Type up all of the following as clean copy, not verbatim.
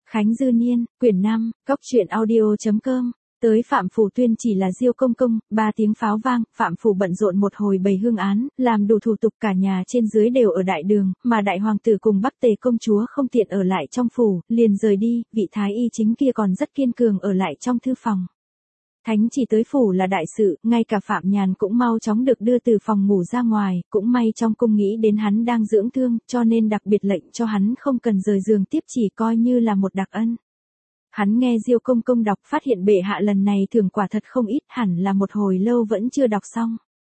Khánh Dư Niên, quyển 5, Cóc truyện audio.com. Tới Phạm Phủ tuyên chỉ là Diêu công công, 3 tiếng pháo vang, Phạm Phủ bận rộn một hồi bày hương án, làm đủ thủ tục, cả nhà trên dưới đều ở đại đường, mà đại hoàng tử cùng Bắc Tề công chúa không tiện ở lại trong phủ, liền rời đi, vị thái y chính kia còn rất kiên cường ở lại trong thư phòng. Thánh chỉ tới phủ là đại sự, ngay cả Phạm Nhàn cũng mau chóng được đưa từ phòng ngủ ra ngoài, cũng may trong cung nghĩ đến hắn đang dưỡng thương, cho nên đặc biệt lệnh cho hắn không cần rời giường tiếp, chỉ coi như là một đặc ân. Hắn nghe Diêu công công đọc, phát hiện bệ hạ lần này thưởng quả thật không ít, hẳn là một hồi lâu vẫn chưa đọc xong.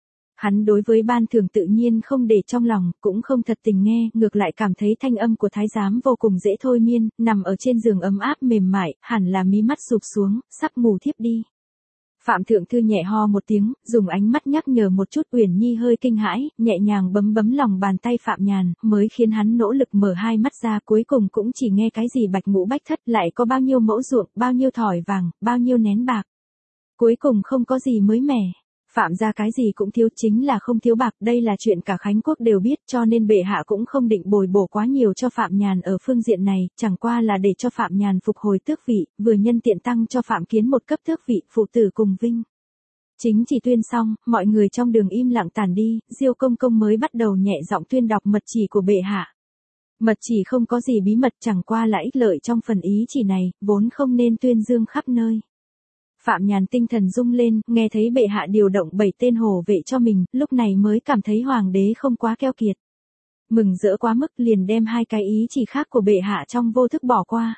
Hắn đối với ban thưởng tự nhiên không để trong lòng, cũng không thật tình nghe, ngược lại cảm thấy thanh âm của thái giám vô cùng dễ thôi miên, nằm ở trên giường ấm áp mềm mại, hẳn là mí mắt sụp xuống, sắp ngủ thiếp đi. Phạm Thượng Thư nhẹ ho một tiếng, dùng ánh mắt nhắc nhở một chút. Uyển Nhi hơi kinh hãi, nhẹ nhàng bấm bấm lòng bàn tay Phạm Nhàn, mới khiến hắn nỗ lực mở hai mắt ra, cuối cùng cũng chỉ nghe cái gì bạch ngũ bách thất, lại có bao nhiêu mẫu ruộng, bao nhiêu thỏi vàng, bao nhiêu nén bạc. Cuối cùng không có gì mới mẻ. Phạm gia cái gì cũng thiếu, chính là không thiếu bạc, đây là chuyện cả Khánh quốc đều biết, cho nên bệ hạ cũng không định bồi bổ quá nhiều cho Phạm Nhàn ở phương diện này, chẳng qua là để cho Phạm Nhàn phục hồi tước vị, vừa nhân tiện tăng cho Phạm Kiến một cấp tước vị, phụ tử cùng vinh. Chính chỉ tuyên xong, mọi người trong đường im lặng tản đi, Diêu công công mới bắt đầu nhẹ giọng tuyên đọc mật chỉ của bệ hạ. Mật chỉ không có gì bí mật, chẳng qua là ích lợi trong phần ý chỉ này, vốn không nên tuyên dương khắp nơi. Phạm Nhàn tinh thần rung lên, nghe thấy bệ hạ điều động 7 tên hộ vệ cho mình, lúc này mới cảm thấy hoàng đế không quá keo kiệt. Mừng rỡ quá mức, liền đem 2 cái ý chỉ khác của bệ hạ trong vô thức bỏ qua.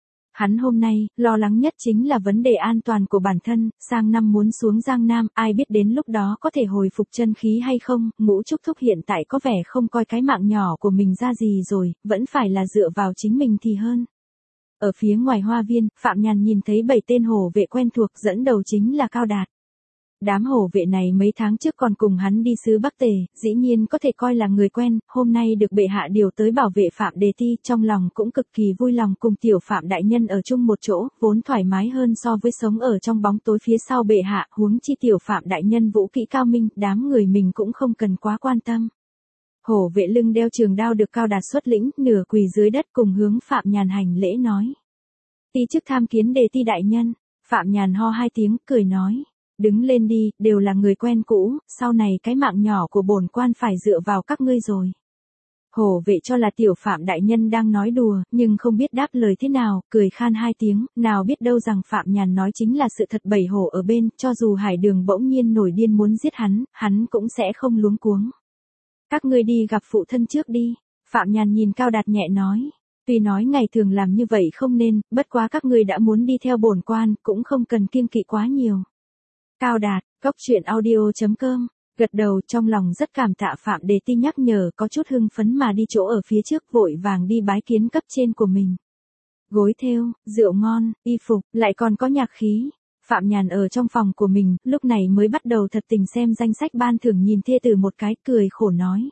Hắn hôm nay, lo lắng nhất chính là vấn đề an toàn của bản thân, sang năm muốn xuống Giang Nam, ai biết đến lúc đó có thể hồi phục chân khí hay không. Ngũ Trúc Thúc hiện tại có vẻ không coi cái mạng nhỏ của mình ra gì rồi, vẫn phải là dựa vào chính mình thì hơn. Ở phía ngoài hoa viên, Phạm Nhàn nhìn thấy 7 tên hộ vệ quen thuộc, dẫn đầu chính là Cao Đạt. Đám hộ vệ này mấy tháng trước còn cùng hắn đi xứ Bắc Tề, dĩ nhiên có thể coi là người quen, hôm nay được bệ hạ điều tới bảo vệ Phạm Đề Ti, trong lòng cũng cực kỳ vui lòng cùng tiểu Phạm đại nhân ở chung một chỗ, vốn thoải mái hơn so với sống ở trong bóng tối phía sau bệ hạ, huống chi tiểu Phạm đại nhân vũ kỹ cao minh, đám người mình cũng không cần quá quan tâm. Hổ vệ lưng đeo trường đao được Cao Đạt xuất lĩnh, nửa quỳ dưới đất cùng hướng Phạm Nhàn hành lễ nói. Ti chức tham kiến Đề Ti đại nhân. Phạm Nhàn ho 2 tiếng, cười nói. Đứng lên đi, đều là người quen cũ, sau này cái mạng nhỏ của bổn quan phải dựa vào các ngươi rồi. Hổ vệ cho là tiểu Phạm đại nhân đang nói đùa, nhưng không biết đáp lời thế nào, cười khan 2 tiếng, nào biết đâu rằng Phạm Nhàn nói chính là sự thật. 7 hổ ở bên, cho dù Hải Đường bỗng nhiên nổi điên muốn giết hắn cũng sẽ không luống cuống. Các ngươi đi gặp phụ thân trước đi. Phạm Nhàn nhìn Cao Đạt nhẹ nói. Tuy nói ngày thường làm như vậy không nên, bất quá các ngươi đã muốn đi theo bổn quan, cũng không cần kiêng kỵ quá nhiều. Cao Đạt, Cóc truyện audio.com, gật đầu, trong lòng rất cảm tạ Phạm Đề Ti nhắc nhở, có chút hưng phấn mà đi chỗ ở phía trước, vội vàng đi bái kiến cấp trên của mình. Gối thêu, rượu ngon, y phục, lại còn có nhạc khí. Phạm Nhàn ở trong phòng của mình, lúc này mới bắt đầu thật tình xem danh sách ban thưởng, nhìn thê tử một cái, cười khổ nói.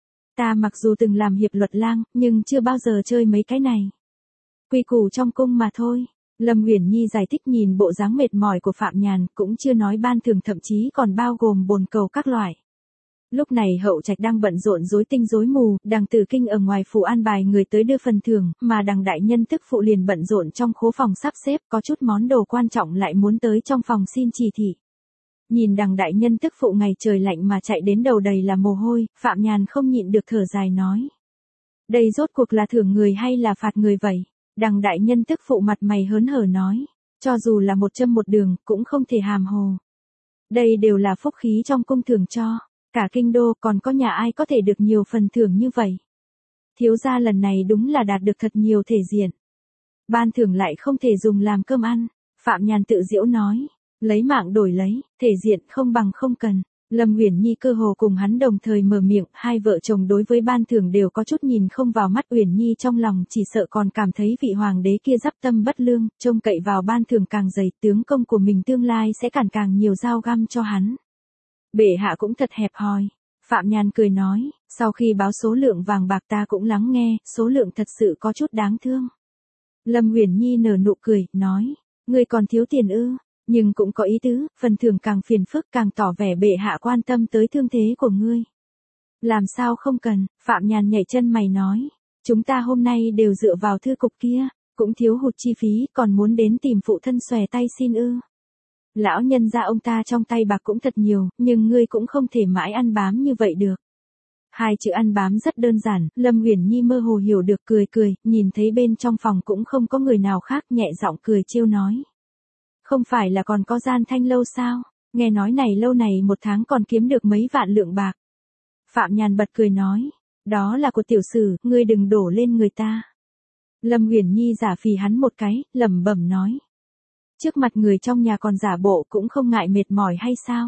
Ta mặc dù từng làm hiệp luật lang, nhưng chưa bao giờ chơi mấy cái này. Quy củ trong cung mà thôi. Lâm Uyển Nhi giải thích nhìn bộ dáng mệt mỏi của Phạm Nhàn, cũng chưa nói ban thưởng thậm chí còn bao gồm bồn cầu các loại. Lúc này hậu trạch đang bận rộn rối tinh rối mù, đằng Tử Kinh ở ngoài phủ an bài người tới đưa phần thưởng, mà đằng đại nhân tức phụ liền bận rộn trong khố phòng sắp xếp, có chút món đồ quan trọng lại muốn tới trong phòng xin chỉ thị. Nhìn đằng đại nhân tức phụ ngày trời lạnh mà chạy đến đầu đầy là mồ hôi, Phạm Nhàn không nhịn được thở dài nói. Đây rốt cuộc là thưởng người hay là phạt người vậy? Đằng đại nhân tức phụ mặt mày hớn hở nói. Cho dù là một châm một đường, cũng không thể hàm hồ. Đây đều là phúc khí trong cung thưởng cho. Cả kinh đô còn có nhà ai có thể được nhiều phần thưởng như vậy. Thiếu gia lần này đúng là đạt được thật nhiều thể diện. Ban thưởng lại không thể dùng làm cơm ăn. Phạm Nhàn tự giễu nói. Lấy mạng đổi lấy, thể diện không bằng không cần. Lâm Uyển Nhi cơ hồ cùng hắn đồng thời mở miệng, hai vợ chồng đối với ban thưởng đều có chút nhìn không vào mắt. Uyển Nhi trong lòng chỉ sợ còn cảm thấy vị hoàng đế kia dắp tâm bất lương, trông cậy vào ban thưởng càng dày, tướng công của mình tương lai sẽ càng nhiều dao găm cho hắn. Bệ hạ cũng thật hẹp hòi. Phạm Nhàn cười nói, sau khi báo số lượng vàng bạc ta cũng lắng nghe, số lượng thật sự có chút đáng thương. Lâm Uyển Nhi nở nụ cười, nói, ngươi còn thiếu tiền ư? Nhưng cũng có ý tứ, phần thưởng càng phiền phức càng tỏ vẻ bệ hạ quan tâm tới thương thế của ngươi. Làm sao không cần, Phạm Nhàn nhảy chân mày nói. Chúng ta hôm nay đều dựa vào thư cục kia. Cũng thiếu hụt chi phí, còn muốn đến tìm phụ thân xòe tay xin ư? Lão nhân gia ông ta trong tay bạc cũng thật nhiều, nhưng ngươi cũng không thể mãi ăn bám như vậy được. Hai chữ ăn bám rất đơn giản, Lâm Uyển Nhi mơ hồ hiểu được, cười cười, nhìn thấy bên trong phòng cũng không có người nào khác, nhẹ giọng cười trêu nói. Không phải là còn có Gian Thanh lâu sao? Nghe nói này lâu này một tháng còn kiếm được mấy vạn lượng bạc. Phạm Nhàn bật cười nói, đó là của tiểu sử, ngươi đừng đổ lên người ta. Lâm Uyển Nhi giả phì hắn một cái, lẩm bẩm nói. Trước mặt người trong nhà còn giả bộ cũng không ngại mệt mỏi hay sao?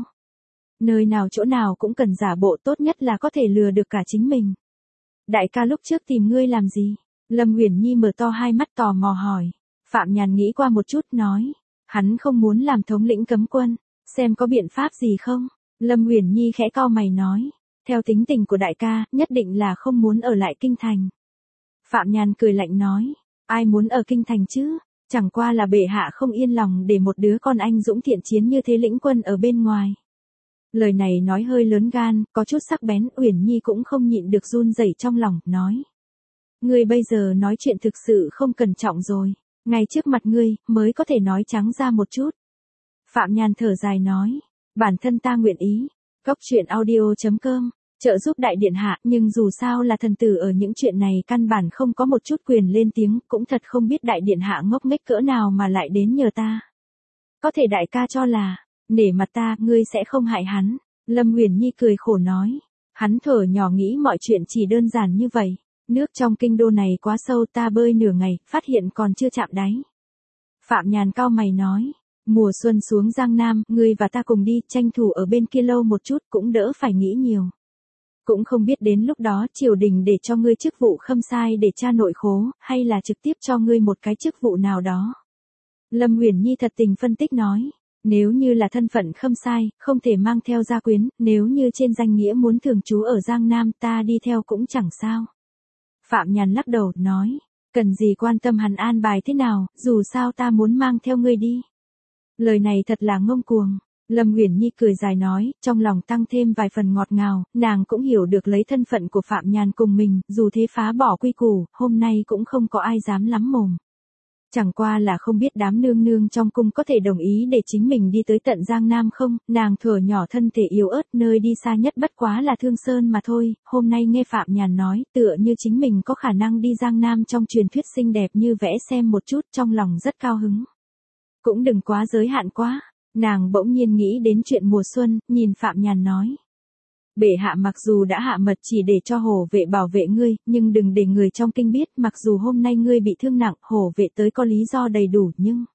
Nơi nào chỗ nào cũng cần giả bộ, tốt nhất là có thể lừa được cả chính mình. Đại ca lúc trước tìm ngươi làm gì? Lâm Uyển Nhi mở to hai mắt tò mò hỏi. Phạm Nhàn nghĩ qua một chút nói. Hắn không muốn làm thống lĩnh cấm quân. Xem có biện pháp gì không? Lâm Uyển Nhi khẽ cau mày nói. Theo tính tình của đại ca, nhất định là không muốn ở lại kinh thành. Phạm Nhàn cười lạnh nói. Ai muốn ở kinh thành chứ? Chẳng qua là bệ hạ không yên lòng để một đứa con anh dũng thiện chiến như thế lĩnh quân ở bên ngoài. Lời này nói hơi lớn gan, có chút sắc bén, Uyển Nhi cũng không nhịn được run rẩy trong lòng, nói. Ngươi bây giờ nói chuyện thực sự không cẩn trọng rồi, ngay trước mặt ngươi, mới có thể nói trắng ra một chút. Phạm Nhàn thở dài nói, bản thân ta nguyện ý, Góc Truyện Audio.com, trợ giúp đại điện hạ, nhưng dù sao là thần tử ở những chuyện này căn bản không có một chút quyền lên tiếng, cũng thật không biết đại điện hạ ngốc nghếch cỡ nào mà lại đến nhờ ta. Có thể đại ca cho là, nể mặt ta, ngươi sẽ không hại hắn. Lâm Uyển Nhi cười khổ nói. Hắn thở nhỏ nghĩ mọi chuyện chỉ đơn giản như vậy. Nước trong kinh đô này quá sâu, ta bơi nửa ngày, phát hiện còn chưa chạm đáy. Phạm Nhàn cau mày nói. Mùa xuân xuống Giang Nam, ngươi và ta cùng đi, tranh thủ ở bên kia lâu một chút, cũng đỡ phải nghĩ nhiều. Cũng không biết đến lúc đó triều đình để cho ngươi chức vụ khâm sai để tra nội khố, hay là trực tiếp cho ngươi một cái chức vụ nào đó. Lâm Uyển Nhi thật tình phân tích nói. Nếu như là thân phận khâm sai, không thể mang theo gia quyến, nếu như trên danh nghĩa muốn thường trú ở Giang Nam, ta đi theo cũng chẳng sao. Phạm Nhàn lắc đầu, nói, cần gì quan tâm hắn an bài thế nào, dù sao ta muốn mang theo ngươi đi. Lời này thật là ngông cuồng. Lâm Uyển Nhi cười dài nói, trong lòng tăng thêm vài phần ngọt ngào, nàng cũng hiểu được lấy thân phận của Phạm Nhàn cùng mình, dù thế phá bỏ quy củ, hôm nay cũng không có ai dám lắm mồm. Chẳng qua là không biết đám nương nương trong cung có thể đồng ý để chính mình đi tới tận Giang Nam không, nàng thuở nhỏ thân thể yếu ớt, nơi đi xa nhất bất quá là Thương Sơn mà thôi, hôm nay nghe Phạm Nhàn nói, tựa như chính mình có khả năng đi Giang Nam trong truyền thuyết xinh đẹp như vẽ xem một chút, trong lòng rất cao hứng. Cũng đừng quá giới hạn quá, nàng bỗng nhiên nghĩ đến chuyện mùa xuân, nhìn Phạm Nhàn nói. Bệ hạ mặc dù đã hạ mật chỉ để cho hổ vệ bảo vệ ngươi, nhưng đừng để người trong kinh biết, mặc dù hôm nay ngươi bị thương nặng, hổ vệ tới có lý do đầy đủ, nhưng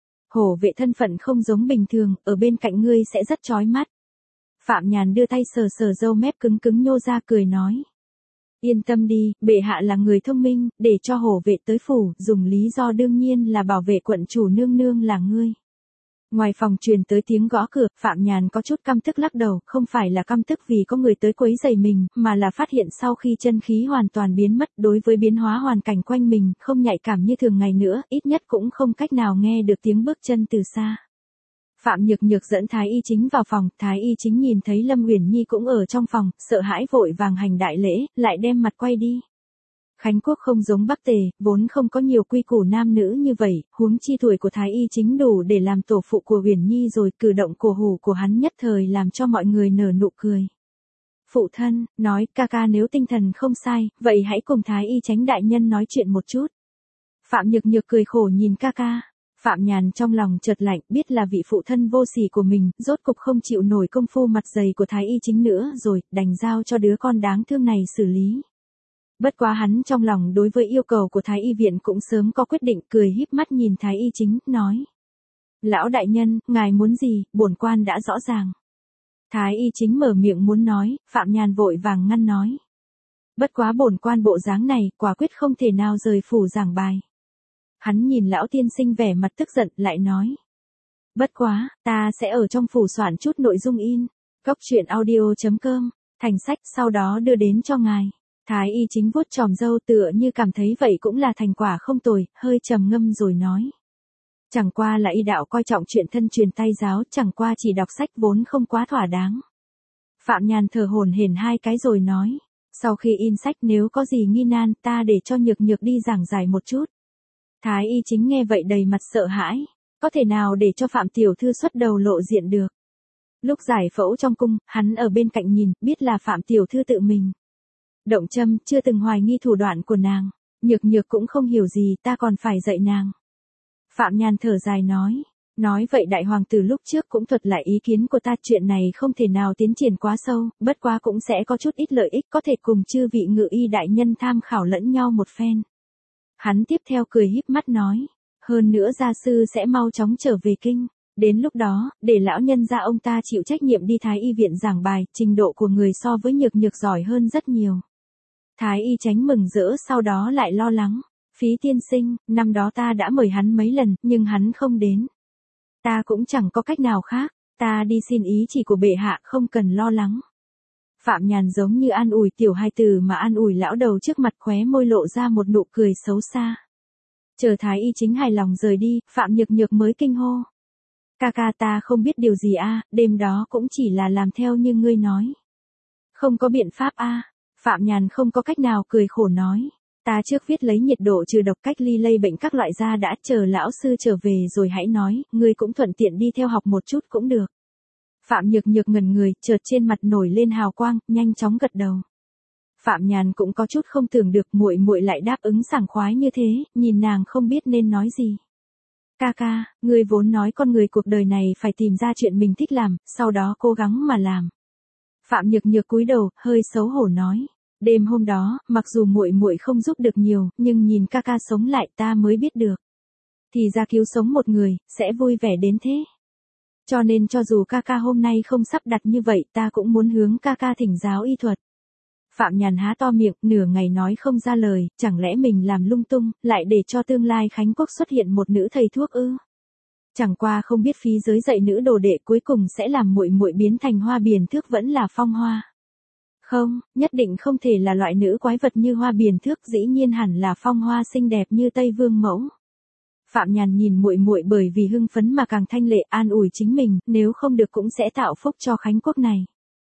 hổ vệ thân phận không giống bình thường, ở bên cạnh ngươi sẽ rất chói mắt. Phạm Nhàn đưa tay sờ sờ râu mép cứng cứng nhô ra, cười nói. Yên tâm đi, bệ hạ là người thông minh, để cho hổ vệ tới phủ, dùng lý do đương nhiên là bảo vệ quận chủ nương nương là ngươi. Ngoài phòng truyền tới tiếng gõ cửa, Phạm Nhàn có chút căm tức lắc đầu, không phải là căm tức vì có người tới quấy rầy mình, mà là phát hiện sau khi chân khí hoàn toàn biến mất, đối với biến hóa hoàn cảnh quanh mình, không nhạy cảm như thường ngày nữa, ít nhất cũng không cách nào nghe được tiếng bước chân từ xa. Phạm Nhược Nhược dẫn Thái Y Chính vào phòng, Thái Y Chính nhìn thấy Lâm Uyển Nhi cũng ở trong phòng, sợ hãi vội vàng hành đại lễ, lại đem mặt quay đi. Khánh Quốc không giống Bắc Tề, vốn không có nhiều quy củ nam nữ như vậy, huống chi tuổi của Thái Y Chính đủ để làm tổ phụ của Uyển Nhi rồi, cử động cổ hủ của hắn nhất thời làm cho mọi người nở nụ cười. Phụ thân, nói, ca ca nếu tinh thần không sai, vậy hãy cùng Thái Y Chánh đại nhân nói chuyện một chút. Phạm Nhược Nhược cười khổ nhìn ca ca. Phạm Nhàn trong lòng chợt lạnh, biết là vị phụ thân vô sỉ của mình, rốt cục không chịu nổi công phu mặt dày của Thái Y Chính nữa rồi, đành giao cho đứa con đáng thương này xử lý. Bất quá hắn trong lòng đối với yêu cầu của Thái Y viện cũng sớm có quyết định, cười híp mắt nhìn Thái Y Chính, nói. Lão đại nhân, ngài muốn gì, bổn quan đã rõ ràng. Thái Y Chính mở miệng muốn nói, Phạm Nhàn vội vàng ngăn nói. Bất quá bổn quan bộ dáng này, quả quyết không thể nào rời phủ giảng bài. Hắn nhìn lão tiên sinh vẻ mặt tức giận, lại nói. Bất quá, ta sẽ ở trong phủ soạn chút nội dung in. Góc Truyện Audio.com, thành sách, sau đó đưa đến cho ngài. Thái Y Chính vuốt chòm râu tựa như cảm thấy vậy cũng là thành quả không tồi, hơi trầm ngâm rồi nói. Chẳng qua là y đạo coi trọng chuyện thân truyền tay giáo, chẳng qua chỉ đọc sách vốn không quá thỏa đáng. Phạm Nhàn thở hổn hển hai cái rồi nói. Sau khi in sách nếu có gì nghi nan, ta để cho Nhược Nhược đi giảng giải một chút. Thái y chính nghe vậy đầy mặt sợ hãi, có thể nào để cho Phạm tiểu thư xuất đầu lộ diện được. Lúc giải phẫu trong cung, hắn ở bên cạnh nhìn, biết là Phạm tiểu thư tự mình động châm, chưa từng hoài nghi thủ đoạn của nàng. Nhược Nhược cũng không hiểu gì, ta còn phải dạy nàng. Phạm Nhàn thở dài nói vậy đại hoàng tử lúc trước cũng thuật lại ý kiến của ta, chuyện này không thể nào tiến triển quá sâu, bất quá cũng sẽ có chút ít lợi ích, có thể cùng chư vị ngự y đại nhân tham khảo lẫn nhau một phen. Hắn tiếp theo cười híp mắt nói, hơn nữa gia sư sẽ mau chóng trở về kinh, đến lúc đó, để lão nhân gia ông ta chịu trách nhiệm đi Thái y viện giảng bài, trình độ của người so với Nhược Nhược giỏi hơn rất nhiều. Thái y tránh mừng rỡ, sau đó lại lo lắng, Phí tiên sinh, năm đó ta đã mời hắn mấy lần, nhưng hắn không đến. Ta cũng chẳng có cách nào khác, ta đi xin ý chỉ của bệ hạ, không cần lo lắng. Phạm Nhàn giống như an ủi tiểu hài tử mà an ủi lão đầu trước mặt, khóe môi lộ ra một nụ cười xấu xa. Chờ Thái y chính hài lòng rời đi, Phạm Nhược Nhược mới kinh hô. Ca ta không biết điều gì a, đêm đó cũng chỉ là làm theo như ngươi nói. Không có biện pháp a. Phạm Nhàn không có cách nào, cười khổ nói. Ta trước viết lấy nhiệt độ trừ độc, cách ly lây bệnh các loại ra đã, chờ lão sư trở về rồi hãy nói, ngươi cũng thuận tiện đi theo học một chút cũng được. Phạm Nhược Nhược ngẩn người, chợt trên mặt nổi lên hào quang, nhanh chóng gật đầu. Phạm Nhàn cũng có chút không tưởng được muội muội lại đáp ứng sảng khoái như thế, nhìn nàng không biết nên nói gì. Ca, ngươi vốn nói con người cuộc đời này phải tìm ra chuyện mình thích làm, sau đó cố gắng mà làm. Phạm Nhược Nhược cúi đầu, hơi xấu hổ nói. Đêm hôm đó, mặc dù muội muội không giúp được nhiều, nhưng nhìn ca sống lại ta mới biết được. Thì ra cứu sống một người, sẽ vui vẻ đến thế. Cho nên cho dù ca hôm nay không sắp đặt như vậy, ta cũng muốn hướng ca thỉnh giáo y thuật. Phạm Nhàn há to miệng, nửa ngày nói không ra lời, chẳng lẽ mình làm lung tung, lại để cho tương lai Khánh Quốc xuất hiện một nữ thầy thuốc ư? Chẳng qua không biết phí giới dạy nữ đồ đệ cuối cùng sẽ làm muội muội biến thành Hoa Biền Thước vẫn là Phong Hoa. Không, nhất định không thể là loại nữ quái vật như Hoa Biền Thước, dĩ nhiên hẳn là Phong Hoa xinh đẹp như Tây Vương mẫu. Phạm Nhàn nhìn muội muội bởi vì hưng phấn mà càng thanh lệ, an ủi chính mình, nếu không được cũng sẽ tạo phúc cho Khánh Quốc này.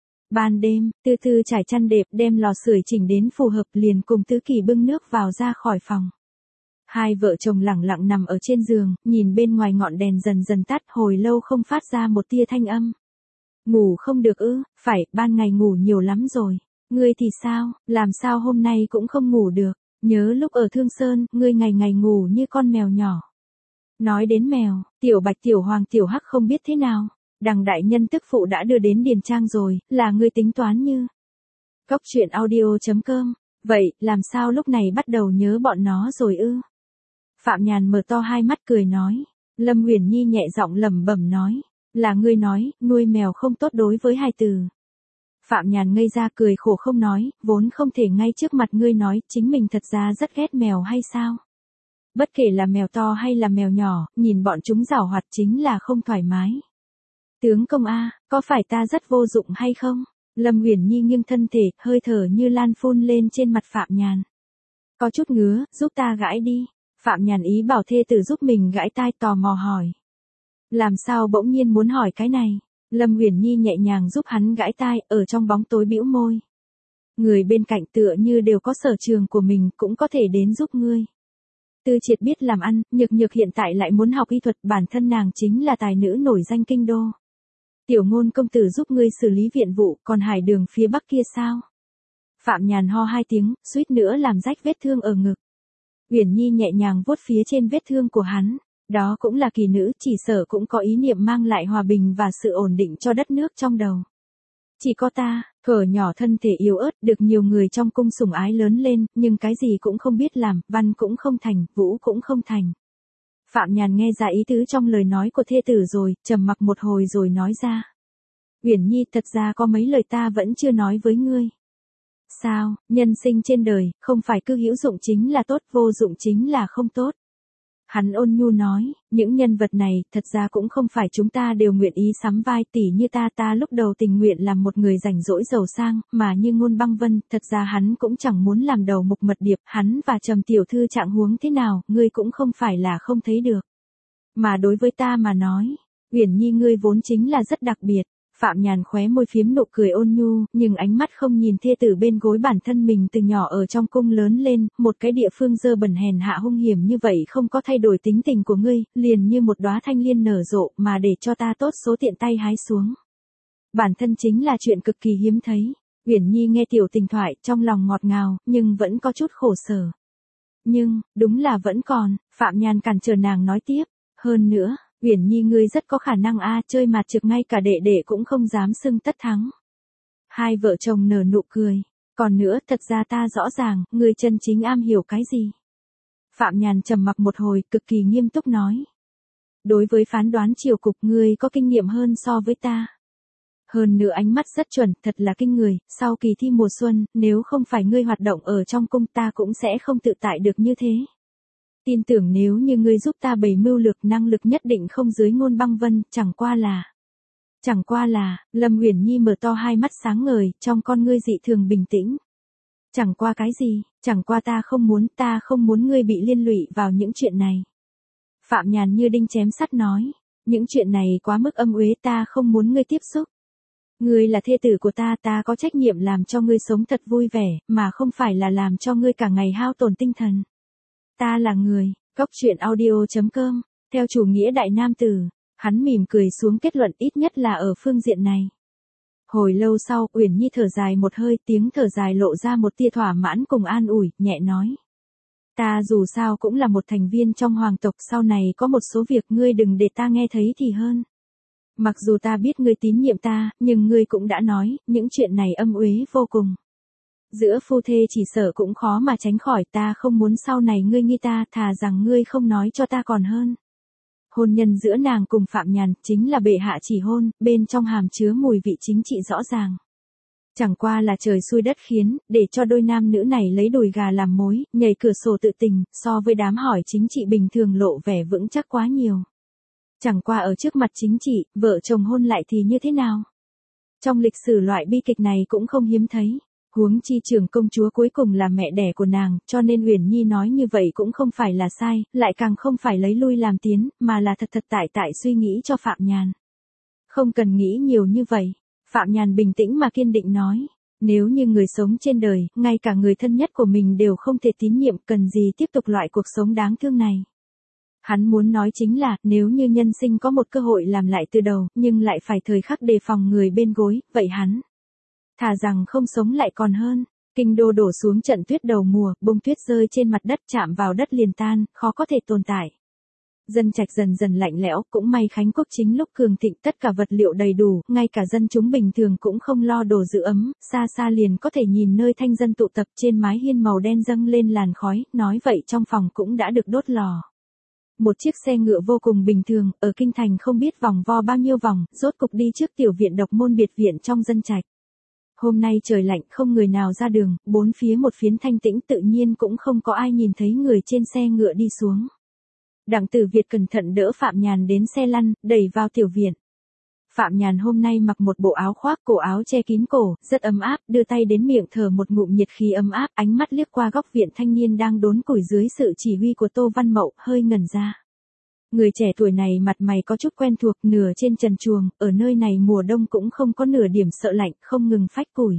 Ban đêm, Tư Tư trải chăn đệm, đem lò sưởi chỉnh đến phù hợp, liền cùng Tứ Kỳ bưng nước vào ra khỏi phòng. Hai vợ chồng lẳng lặng nằm ở trên giường, nhìn bên ngoài ngọn đèn dần dần tắt, hồi lâu không phát ra một tia thanh âm. Ngủ không được ư? Phải, ban ngày ngủ nhiều lắm rồi. Ngươi thì sao, làm sao hôm nay cũng không ngủ được? Nhớ lúc ở Thương Sơn, ngươi ngày ngày ngủ như con mèo nhỏ. Nói đến mèo, Tiểu Bạch Tiểu Hoàng Tiểu Hắc không biết thế nào. Đằng đại nhân tức phụ đã đưa đến Điền Trang rồi, là ngươi tính toán như. Cốc truyện audio.com. Vậy, làm sao lúc này bắt đầu nhớ bọn nó rồi ư? Phạm Nhàn mở to hai mắt cười nói. Lâm Uyển Nhi nhẹ giọng lẩm bẩm nói. Là ngươi nói, nuôi mèo không tốt đối với hài tử. Phạm Nhàn ngây ra cười khổ không nói, vốn không thể ngay trước mặt ngươi nói, chính mình thật ra rất ghét mèo hay sao? Bất kể là mèo to hay là mèo nhỏ, nhìn bọn chúng giảo hoạt chính là không thoải mái. Tướng công a, có phải ta rất vô dụng hay không? Lâm Uyển Nhi nghiêng thân thể, hơi thở như lan phun lên trên mặt Phạm Nhàn. Có chút ngứa, giúp ta gãi đi. Phạm Nhàn ý bảo thê tử giúp mình gãi tai, tò mò hỏi. Làm sao bỗng nhiên muốn hỏi cái này? Lâm Uyển Nhi nhẹ nhàng giúp hắn gãi tai, ở trong bóng tối bĩu môi. Người bên cạnh tựa như đều có sở trường của mình, cũng có thể đến giúp ngươi. Tư Triệt biết làm ăn, Nhược Nhược hiện tại lại muốn học y thuật, bản thân nàng chính là tài nữ nổi danh kinh đô. Tiểu Ngôn công tử giúp ngươi xử lý viện vụ, còn Hải Đường phía bắc kia sao? Phạm Nhàn ho hai tiếng, suýt nữa làm rách vết thương ở ngực. Uyển Nhi nhẹ nhàng vuốt phía trên vết thương của hắn. Đó cũng là kỳ nữ, chỉ sợ cũng có ý niệm mang lại hòa bình và sự ổn định cho đất nước trong đầu. Chỉ có ta, thuở nhỏ thân thể yếu ớt, được nhiều người trong cung sủng ái lớn lên, nhưng cái gì cũng không biết làm, văn cũng không thành, vũ cũng không thành. Phạm Nhàn nghe ra ý tứ trong lời nói của thê tử rồi, trầm mặc một hồi rồi nói ra. Uyển Nhi, thật ra có mấy lời ta vẫn chưa nói với ngươi. Sao, nhân sinh trên đời, không phải cứ hữu dụng chính là tốt, vô dụng chính là không tốt. Hắn ôn nhu nói, những nhân vật này, thật ra cũng không phải chúng ta đều nguyện ý sắm vai, tỉ như ta lúc đầu tình nguyện làm một người rảnh rỗi giàu sang, mà như Ngôn Băng Vân, thật ra hắn cũng chẳng muốn làm đầu mục mật điệp, hắn và Trầm tiểu thư trạng huống thế nào, ngươi cũng không phải là không thấy được. Mà đối với ta mà nói, Uyển Nhi ngươi vốn chính là rất đặc biệt. Phạm Nhàn khóe môi phím nụ cười ôn nhu, nhưng ánh mắt không nhìn thê tử bên gối bản thân mình từ nhỏ ở trong cung lớn lên, một cái địa phương dơ bẩn hèn hạ hung hiểm như vậy không có thay đổi tính tình của ngươi, liền như một đóa thanh liên nở rộ mà để cho ta tốt số tiện tay hái xuống. Bản thân chính là chuyện cực kỳ hiếm thấy. Uyển Nhi nghe tiểu tình thoại trong lòng ngọt ngào, nhưng vẫn có chút khổ sở. Nhưng, đúng là vẫn còn, Phạm Nhàn cản trở nàng nói tiếp. Hơn nữa, Uyển Nhi ngươi rất có khả năng chơi mặt trực ngay cả đệ đệ cũng không dám xưng tất thắng. Hai vợ chồng nở nụ cười. Còn nữa, thật ra ta rõ ràng, ngươi chân chính am hiểu cái gì. Phạm Nhàn trầm mặc một hồi, cực kỳ nghiêm túc nói. Đối với phán đoán triều cục ngươi có kinh nghiệm hơn so với ta. Hơn nữa ánh mắt rất chuẩn, thật là kinh người, sau kỳ thi mùa xuân, nếu không phải ngươi hoạt động ở trong cung ta cũng sẽ không tự tại được như thế. Tin tưởng nếu như ngươi giúp ta bày mưu lược năng lực nhất định không dưới Ngôn Băng Vân, chẳng qua là, Lâm Uyển Nhi mở to hai mắt sáng ngời, trong con ngươi dị thường bình tĩnh. Chẳng qua cái gì, chẳng qua ta không muốn ngươi bị liên lụy vào những chuyện này. Phạm Nhàn như đinh chém sắt nói, những chuyện này quá mức âm uế ta không muốn ngươi tiếp xúc. Ngươi là thê tử của ta có trách nhiệm làm cho ngươi sống thật vui vẻ, mà không phải là làm cho ngươi cả ngày hao tổn tinh thần. Ta là người, Cóc Truyện Audio.com, theo chủ nghĩa đại nam tử, hắn mỉm cười xuống kết luận ít nhất là ở phương diện này. Hồi lâu sau, Uyển Nhi thở dài một hơi, tiếng thở dài lộ ra một tia thỏa mãn cùng an ủi, nhẹ nói. Ta dù sao cũng là một thành viên trong hoàng tộc, sau này có một số việc ngươi đừng để ta nghe thấy thì hơn. Mặc dù ta biết ngươi tín nhiệm ta, nhưng ngươi cũng đã nói, những chuyện này âm uế vô cùng. Giữa phu thê chỉ sợ cũng khó mà tránh khỏi, ta không muốn sau này ngươi nghi ta, thà rằng ngươi không nói cho ta còn hơn. Hôn nhân giữa nàng cùng Phạm Nhàn chính là bệ hạ chỉ hôn, bên trong hàm chứa mùi vị chính trị rõ ràng. Chẳng qua là trời xui đất khiến, để cho đôi nam nữ này lấy đùi gà làm mối, nhảy cửa sổ tự tình, so với đám hỏi chính trị bình thường lộ vẻ vững chắc quá nhiều. Chẳng qua ở trước mặt chính trị, vợ chồng hôn lại thì như thế nào? Trong lịch sử loại bi kịch này cũng không hiếm thấy. Huống chi trưởng công chúa cuối cùng là mẹ đẻ của nàng, cho nên Uyển Nhi nói như vậy cũng không phải là sai, lại càng không phải lấy lui làm tiến, mà là thật tại suy nghĩ cho Phạm Nhàn. Không cần nghĩ nhiều như vậy, Phạm Nhàn bình tĩnh mà kiên định nói, nếu như người sống trên đời, ngay cả người thân nhất của mình đều không thể tín nhiệm, cần gì tiếp tục loại cuộc sống đáng thương này. Hắn muốn nói chính là, nếu như nhân sinh có một cơ hội làm lại từ đầu, nhưng lại phải thời khắc đề phòng người bên gối, vậy hắn thà rằng không sống lại còn hơn. Kinh đô đổ xuống trận tuyết đầu mùa, bông tuyết rơi trên mặt đất chạm vào đất liền tan, khó có thể tồn tại. Dân trạch dần dần lạnh lẽo, cũng may Khánh Quốc chính lúc cường thịnh tất cả vật liệu đầy đủ, ngay cả dân chúng bình thường cũng không lo đồ giữ ấm, xa xa liền có thể nhìn nơi thanh dân tụ tập trên mái hiên màu đen dâng lên làn khói, nói vậy trong phòng cũng đã được đốt lò. Một chiếc xe ngựa vô cùng bình thường, ở kinh thành không biết vòng vo bao nhiêu vòng, rốt cục đi trước tiểu viện độc môn biệt viện trong dân trạch. Hôm nay trời lạnh không người nào ra đường, bốn phía một phiến thanh tĩnh tự nhiên cũng không có ai nhìn thấy người trên xe ngựa đi xuống. Đặng Tử Việt cẩn thận đỡ Phạm Nhàn đến xe lăn, đẩy vào tiểu viện. Phạm Nhàn hôm nay mặc một bộ áo khoác cổ áo che kín cổ, rất ấm áp, đưa tay đến miệng thở một ngụm nhiệt khí ấm áp, ánh mắt liếc qua góc viện thanh niên đang đốn củi dưới sự chỉ huy của Tô Văn Mậu, hơi ngẩn ra. Người trẻ tuổi này mặt mày có chút quen thuộc, nửa trên trần truồng, ở nơi này mùa đông cũng không có nửa điểm sợ lạnh, không ngừng phách củi.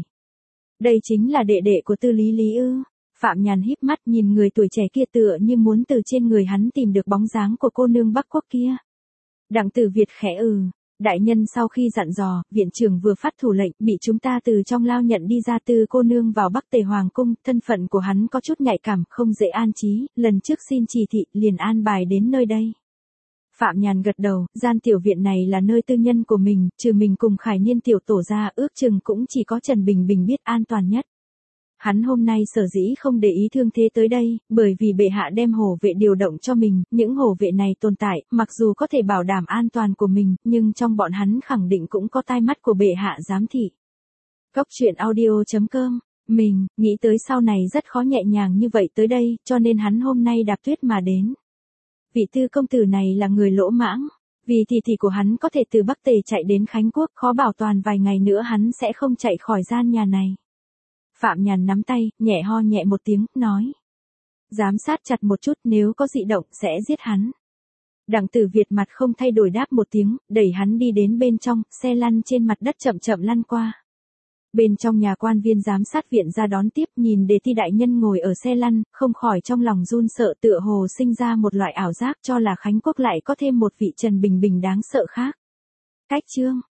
Đây chính là đệ đệ của Tư Lý Lý ư? Phạm Nhàn híp mắt nhìn người tuổi trẻ kia tựa như muốn từ trên người hắn tìm được bóng dáng của cô nương Bắc Quốc kia. Đặng Tử Việt khẽ đại nhân sau khi dặn dò, viện trưởng vừa phát thủ lệnh, bị chúng ta từ trong lao nhận đi ra Tư cô nương vào Bắc Tề Hoàng cung, thân phận của hắn có chút nhạy cảm, không dễ an trí, lần trước xin chỉ thị, liền an bài đến nơi đây. Phạm Nhàn gật đầu, gian tiểu viện này là nơi tư nhân của mình, trừ mình cùng Khải Niên tiểu tổ ra, ước chừng cũng chỉ có Trần Bình Bình biết an toàn nhất. Hắn hôm nay sở dĩ không để ý thương thế tới đây, bởi vì bệ hạ đem hổ vệ điều động cho mình, những hổ vệ này tồn tại, mặc dù có thể bảo đảm an toàn của mình, nhưng trong bọn hắn khẳng định cũng có tai mắt của bệ hạ giám thị. Cóc Truyện Audio.com, mình nghĩ tới sau này rất khó nhẹ nhàng như vậy tới đây, cho nên hắn hôm nay đạp tuyết mà đến. Vị Tư công tử này là người lỗ mãng, vì thì của hắn có thể từ Bắc Tề chạy đến Khánh Quốc, khó bảo toàn vài ngày nữa hắn sẽ không chạy khỏi gian nhà này. Phạm Nhàn nắm tay, nhẹ ho nhẹ một tiếng, nói. Giám sát chặt một chút, nếu có dị động, sẽ giết hắn. Đặng Tử Việt mặt không thay đổi đáp một tiếng, đẩy hắn đi đến bên trong, xe lăn trên mặt đất chậm chậm lăn qua. Bên trong nhà quan viên giám sát viện ra đón tiếp, nhìn Đề Ti đại nhân ngồi ở xe lăn, không khỏi trong lòng run sợ, tựa hồ sinh ra một loại ảo giác cho là Khánh Quốc lại có thêm một vị Trần Bình Bình đáng sợ khác. Cách chương